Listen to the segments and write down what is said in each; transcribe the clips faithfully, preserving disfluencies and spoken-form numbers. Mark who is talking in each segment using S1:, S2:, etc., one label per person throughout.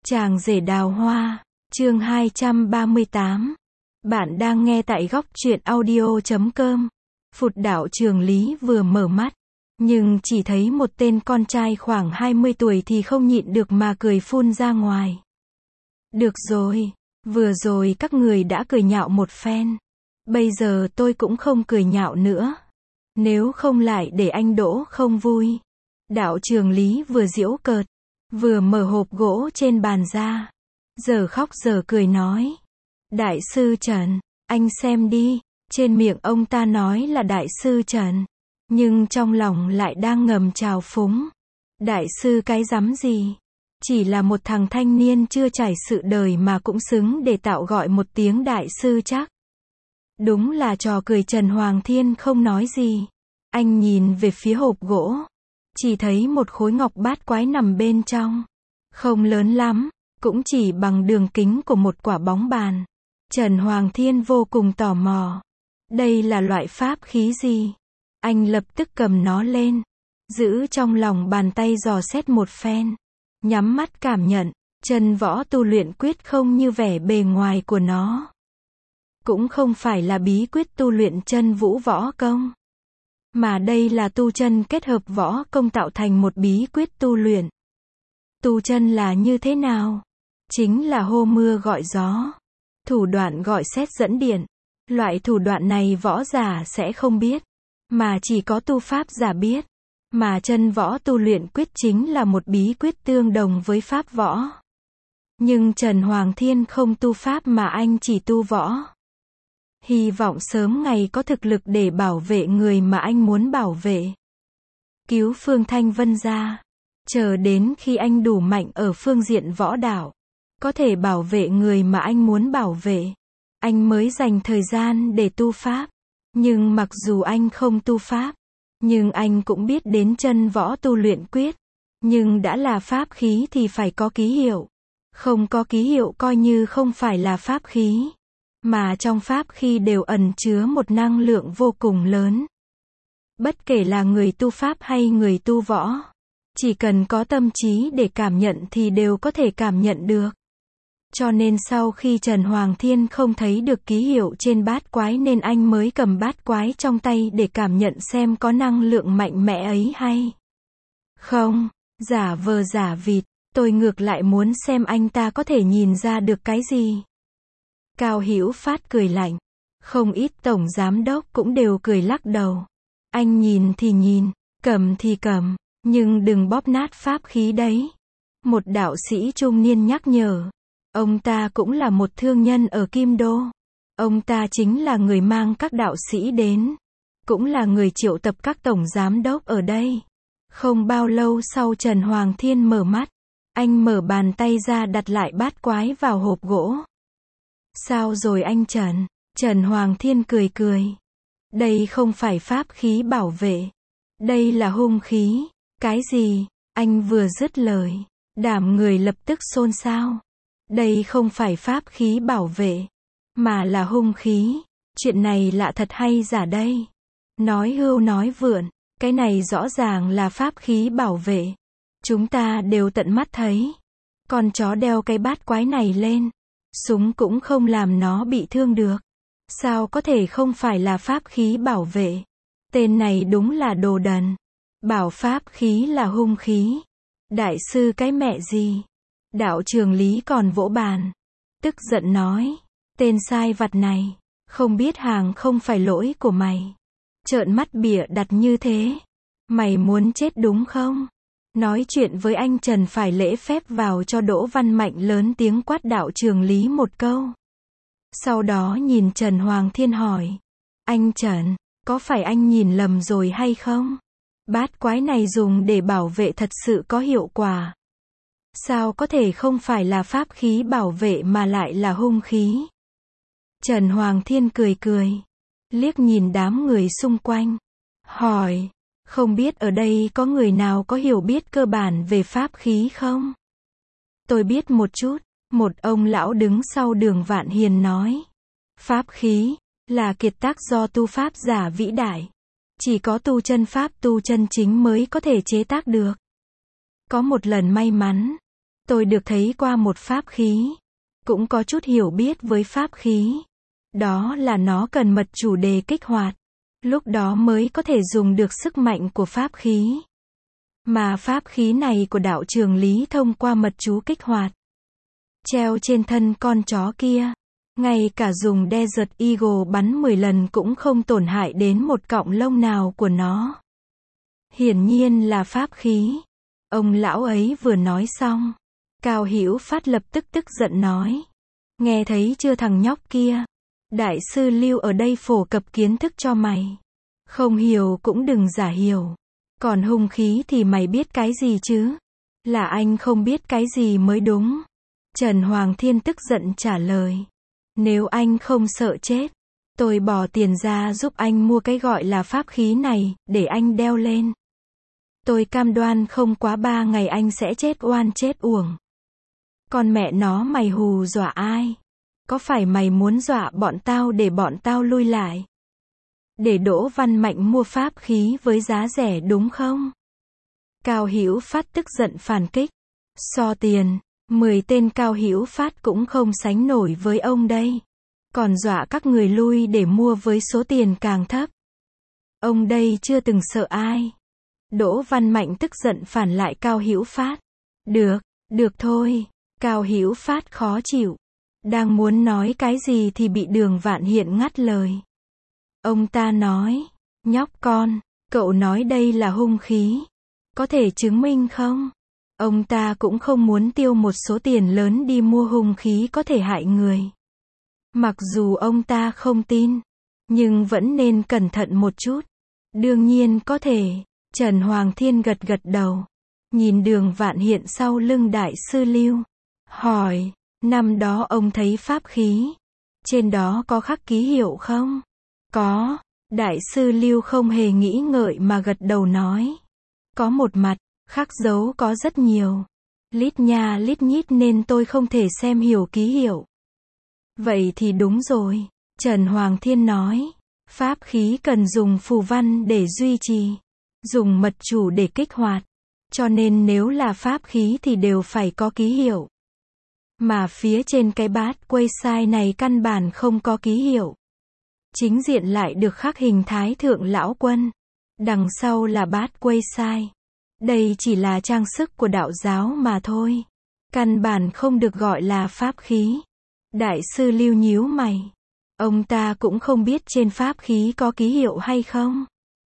S1: Chàng rể đào hoa, chương hai trăm ba mươi tám. Bạn đang nghe tại góc truyện audio chấm com. Phụt đạo Trường Lý vừa mở mắt, nhưng chỉ thấy một tên con trai khoảng hai mươi tuổi thì không nhịn được mà cười phun ra ngoài. Được rồi, vừa rồi các người đã cười nhạo một phen. Bây giờ tôi cũng không cười nhạo nữa. Nếu không lại để anh Đỗ không vui. Đạo Trường Lý vừa giễu cợt, vừa mở hộp gỗ trên bàn ra. Giờ khóc giờ cười nói. Đại sư Trần, anh xem đi. Trên miệng ông ta nói là Đại sư Trần, nhưng trong lòng lại đang ngầm trào phúng. Đại sư cái rắm gì? Chỉ là một thằng thanh niên chưa trải sự đời mà cũng xứng để tạo gọi một tiếng đại sư chắc. Đúng là trò cười. Trần Hoàng Thiên không nói gì. Anh nhìn về phía hộp gỗ, chỉ thấy một khối ngọc bát quái nằm bên trong. Không lớn lắm, cũng chỉ bằng đường kính của một quả bóng bàn. Trần Hoàng Thiên vô cùng tò mò. Đây là loại pháp khí gì? Anh lập tức cầm nó lên, giữ trong lòng bàn tay dò xét một phen. Nhắm mắt cảm nhận, chân võ tu luyện quyết không như vẻ bề ngoài của nó. Cũng không phải là bí quyết tu luyện chân vũ võ công. Mà đây là tu chân kết hợp võ công tạo thành một bí quyết tu luyện. Tu chân là như thế nào? Chính là hô mưa gọi gió. Thủ đoạn gọi sét dẫn điện. Loại thủ đoạn này võ giả sẽ không biết, mà chỉ có tu pháp giả biết. Mà chân võ tu luyện quyết chính là một bí quyết tương đồng với pháp võ. Nhưng Trần Hoàng Thiên không tu pháp mà anh chỉ tu võ. Hy vọng sớm ngày có thực lực để bảo vệ người mà anh muốn bảo vệ. Cứu Phương Thanh Vân ra. Chờ đến khi anh đủ mạnh ở phương diện võ đạo, có thể bảo vệ người mà anh muốn bảo vệ, anh mới dành thời gian để tu pháp. Nhưng mặc dù anh không tu pháp, nhưng anh cũng biết đến chân võ tu luyện quyết. Nhưng đã là pháp khí thì phải có ký hiệu. Không có ký hiệu coi như không phải là pháp khí. Mà trong pháp khí đều ẩn chứa một năng lượng vô cùng lớn. Bất kể là người tu pháp hay người tu võ, chỉ cần có tâm trí để cảm nhận thì đều có thể cảm nhận được. Cho nên sau khi Trần Hoàng Thiên không thấy được ký hiệu trên bát quái nên anh mới cầm bát quái trong tay để cảm nhận xem có năng lượng mạnh mẽ ấy hay không. Giả vờ giả vịt, tôi ngược lại muốn xem anh ta có thể nhìn ra được cái gì. Cao Hữu Phát cười lạnh. Không ít tổng giám đốc cũng đều cười lắc đầu. Anh nhìn thì nhìn, cầm thì cầm, nhưng đừng bóp nát pháp khí đấy. Một đạo sĩ trung niên nhắc nhở. Ông ta cũng là một thương nhân ở Kim Đô. Ông ta chính là người mang các đạo sĩ đến. Cũng là người triệu tập các tổng giám đốc ở đây. Không bao lâu sau Trần Hoàng Thiên mở mắt. Anh mở bàn tay ra đặt lại bát quái vào hộp gỗ. Sao rồi anh Trần? Trần Hoàng Thiên cười cười. Đây không phải pháp khí bảo vệ. Đây là hung khí. Cái gì? Anh vừa dứt lời, đám người lập tức xôn xao. Đây không phải pháp khí bảo vệ, mà là hung khí. Chuyện này lạ thật hay giả đây? Nói hưu nói vượn, cái này rõ ràng là pháp khí bảo vệ. Chúng ta đều tận mắt thấy. Con chó đeo cái bát quái này lên, súng cũng không làm nó bị thương được. Sao có thể không phải là pháp khí bảo vệ? Tên này đúng là đồ đần. Bảo pháp khí là hung khí. Đại sư cái mẹ gì? Đạo Trường Lý còn vỗ bàn, tức giận nói. Tên sai vặt này, không biết hàng không phải lỗi của mày. Trợn mắt bịa đặt như thế. Mày muốn chết đúng không? Nói chuyện với anh Trần phải lễ phép vào cho Đỗ Văn Mạnh lớn tiếng quát Đạo Trường Lý một câu. Sau đó nhìn Trần Hoàng Thiên hỏi. Anh Trần, có phải anh nhìn lầm rồi hay không? Bát quái này dùng để bảo vệ thật sự có hiệu quả. Sao có thể không phải là pháp khí bảo vệ mà lại là hung khí? Trần Hoàng Thiên cười cười, liếc nhìn đám người xung quanh, hỏi, không biết ở đây có người nào có hiểu biết cơ bản về pháp khí không? Tôi biết một chút, một ông lão đứng sau Đường Vạn Hiền nói. Pháp khí là kiệt tác do tu pháp giả vĩ đại. Chỉ có tu chân pháp tu chân chính mới có thể chế tác được. Có một lần may mắn, Tôi được thấy qua một pháp khí. Cũng có chút hiểu biết với pháp khí. Đó là nó cần mật chủ đề kích hoạt. Lúc đó mới có thể dùng được sức mạnh của pháp khí. Mà pháp khí này của đạo trưởng Lý thông qua mật chú kích hoạt. Treo trên thân con chó kia. Ngay cả dùng Desert Eagle bắn mười lần cũng không tổn hại đến một cọng lông nào của nó. Hiển nhiên là pháp khí. Ông lão ấy vừa nói xong. Cao Hữu Phát lập tức tức giận nói. Nghe thấy chưa thằng nhóc kia? Đại sư Lưu ở đây phổ cập kiến thức cho mày. Không hiểu cũng đừng giả hiểu. Còn hung khí thì mày biết cái gì chứ? Là anh không biết cái gì mới đúng. Trần Hoàng Thiên tức giận trả lời. Nếu anh không sợ chết, tôi bỏ tiền ra giúp anh mua cái gọi là pháp khí này, để anh đeo lên. Tôi cam đoan không quá ba ngày anh sẽ chết oan chết uổng. Còn mẹ nó mày hù dọa ai? Có phải mày muốn dọa bọn tao để bọn tao lui lại? Để Đỗ Văn Mạnh mua pháp khí với giá rẻ đúng không? Cao Hữu Phát tức giận phản kích. So tiền, mười tên Cao Hữu Phát cũng không sánh nổi với ông đây. Còn dọa các người lui để mua với số tiền càng thấp. Ông đây chưa từng sợ ai. Đỗ Văn Mạnh tức giận phản lại Cao Hữu Phát. Được, được thôi. Cao Hữu Phát khó chịu. Đang muốn nói cái gì thì bị Đường Vạn Hiện ngắt lời. Ông ta nói, nhóc con, cậu nói đây là hung khí. Có thể chứng minh không? Ông ta cũng không muốn tiêu một số tiền lớn đi mua hung khí có thể hại người. Mặc dù ông ta không tin, nhưng vẫn nên cẩn thận một chút. Đương nhiên có thể. Trần Hoàng Thiên gật gật đầu. Nhìn Đường Vạn Hiện sau lưng Đại sư Lưu. Hỏi, năm đó ông thấy pháp khí. Trên đó có khắc ký hiệu không? Có. Đại sư Lưu không hề nghĩ ngợi mà gật đầu nói. Có một mặt, khắc dấu có rất nhiều. Lít nha lít nhít nên tôi không thể xem hiểu ký hiệu. Vậy thì đúng rồi. Trần Hoàng Thiên nói. Pháp khí cần dùng phù văn để duy trì. Dùng mật chủ để kích hoạt. Cho nên nếu là pháp khí thì đều phải có ký hiệu. Mà phía trên cái bát quay sai này căn bản không có ký hiệu. Chính diện lại được khắc hình thái thượng lão quân. Đằng sau là bát quay sai. Đây chỉ là trang sức của đạo giáo mà thôi. Căn bản không được gọi là pháp khí. Đại sư Lưu nhíu mày. Ông ta cũng không biết trên pháp khí có ký hiệu hay không.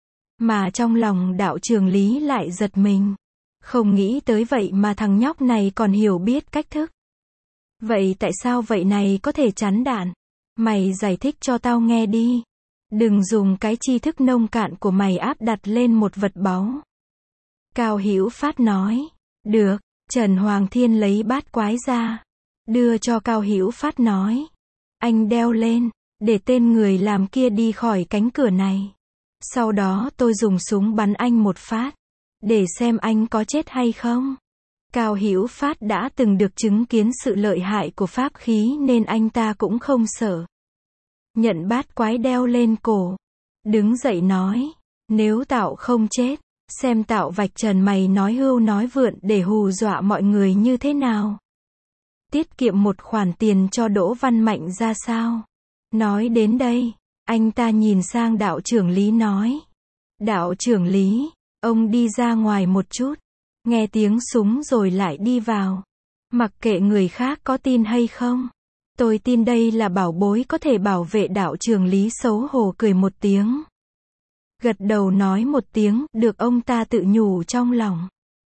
S1: Mà trong lòng đạo trưởng Lý lại giật mình. Không nghĩ tới vậy mà thằng nhóc này còn hiểu biết cách thức. Vậy tại sao vậy này có thể chắn đạn? Mày giải thích cho tao nghe đi. Đừng dùng cái tri thức nông cạn của mày áp đặt lên một vật báu. Cao Hữu Phát nói. Được. Trần Hoàng Thiên lấy bát quái ra. Đưa cho Cao Hữu Phát nói. Anh đeo lên. Để tên người làm kia đi khỏi cánh cửa này. Sau đó tôi dùng súng bắn anh một phát. Để xem anh có chết hay không. Cao Hữu Phát đã từng được chứng kiến sự lợi hại của pháp khí nên anh ta cũng không sợ. Nhận bát quái đeo lên cổ. Đứng dậy nói. Nếu tao không chết, xem tao vạch trần mày nói hưu nói vượn để hù dọa mọi người như thế nào. Tiết kiệm một khoản tiền cho Đỗ Văn Mạnh ra sao? Nói đến đây, anh ta nhìn sang đạo trưởng Lý nói. Đạo trưởng Lý, ông đi ra ngoài một chút. Nghe tiếng súng rồi lại đi vào. Mặc kệ người khác có tin hay không. Tôi tin đây là bảo bối có thể bảo vệ đạo trưởng Lý xấu hổ cười một tiếng. Gật đầu nói một tiếng, được ông ta tự nhủ trong lòng.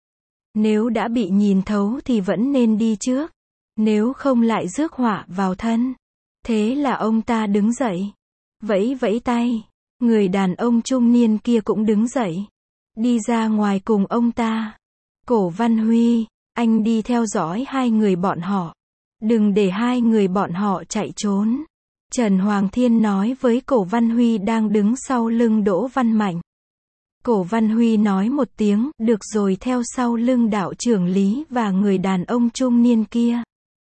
S1: Nếu đã bị nhìn thấu thì vẫn nên đi trước. Nếu không lại rước họa vào thân. Thế là ông ta đứng dậy. Vẫy vẫy tay. Người đàn ông trung niên kia cũng đứng dậy. Đi ra ngoài cùng ông ta. Cổ Văn Huy, anh đi theo dõi hai người bọn họ. Đừng để hai người bọn họ chạy trốn. Trần Hoàng Thiên nói với Cổ Văn Huy đang đứng sau lưng Đỗ Văn Mạnh. Cổ Văn Huy nói một tiếng, được rồi theo sau lưng đạo trưởng Lý và người đàn ông trung niên kia.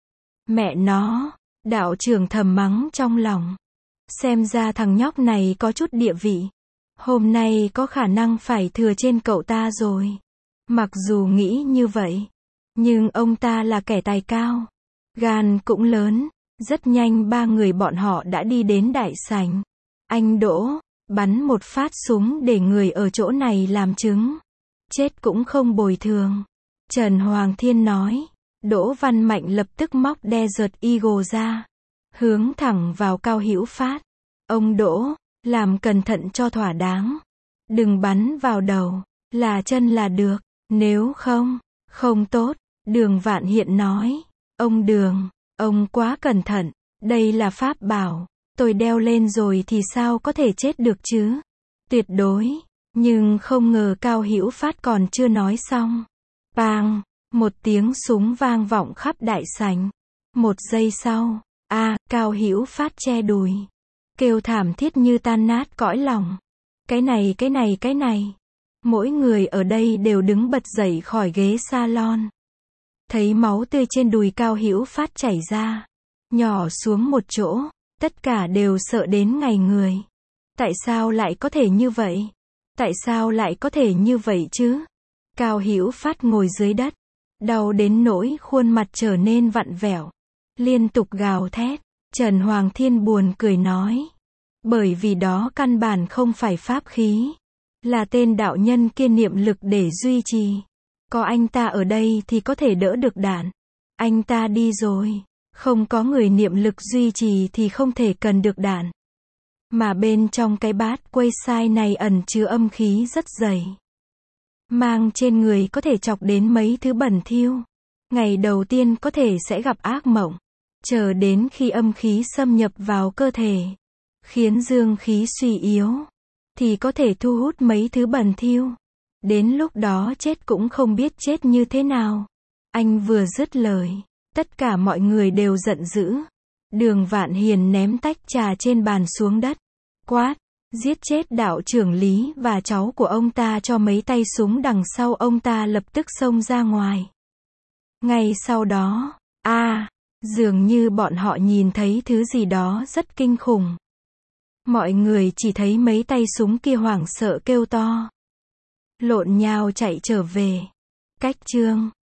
S1: Mẹ nó, đạo trưởng thầm mắng trong lòng. Xem ra thằng nhóc này có chút địa vị. Hôm nay có khả năng phải thừa trên cậu ta rồi. Mặc dù nghĩ như vậy, Nhưng ông ta là kẻ tài cao, gan cũng lớn. Rất nhanh ba người bọn họ đã đi đến đại sảnh. Anh Đỗ, bắn một phát súng để người ở chỗ này làm chứng. Chết cũng không bồi thường. Trần Hoàng Thiên nói. Đỗ Văn Mạnh lập tức móc Desert Eagle ra, hướng thẳng vào Cao Hữu Phát. Ông Đỗ, làm cẩn thận cho thỏa đáng. Đừng bắn vào đầu, là chân là được. Nếu không, không tốt. Đường Vạn Hiện nói. Ông Đường, ông quá cẩn thận. Đây là pháp bảo. Tôi đeo lên rồi thì sao có thể chết được chứ? Tuyệt đối. Nhưng không ngờ Cao Hữu Phát còn chưa nói xong. Bang! Một tiếng súng vang vọng khắp đại sảnh. Một giây sau, a, à, Cao Hữu Phát che đùi, kêu thảm thiết như tan nát cõi lòng. Cái này cái này cái này. Mỗi người ở đây đều đứng bật dậy khỏi ghế salon. Thấy máu tươi trên đùi Cao Hữu Phát chảy ra, nhỏ xuống một chỗ, tất cả đều sợ đến ngây người. Tại sao lại có thể như vậy? Tại sao lại có thể như vậy chứ? Cao Hữu Phát ngồi dưới đất, đau đến nỗi khuôn mặt trở nên vặn vẹo, liên tục gào thét. Trần Hoàng Thiên buồn cười nói. Bởi vì đó căn bản không phải pháp khí, là tên đạo nhân kia niệm lực để duy trì. Có anh ta ở đây thì có thể đỡ được đạn. Anh ta đi rồi, không có người niệm lực duy trì thì không thể cần được đạn. Mà bên trong cái bát quây sai này ẩn chứa âm khí rất dày. Mang trên người có thể chọc đến mấy thứ bẩn thỉu. Ngày đầu tiên có thể sẽ gặp ác mộng. Chờ đến khi âm khí xâm nhập vào cơ thể, khiến dương khí suy yếu, thì có thể thu hút mấy thứ bẩn thỉu. Đến lúc đó chết cũng không biết chết như thế nào. Anh vừa dứt lời, tất cả mọi người đều giận dữ. Đường Vạn Hiền ném tách trà trên bàn xuống đất, quát, giết chết đạo trưởng Lý và cháu của ông ta cho mấy tay súng đằng sau ông ta lập tức xông ra ngoài. Ngay sau đó, a, à, dường như bọn họ nhìn thấy thứ gì đó rất kinh khủng. Mọi người chỉ thấy mấy tay súng kia hoảng sợ kêu to, lộn nhào chạy trở về. Cách chương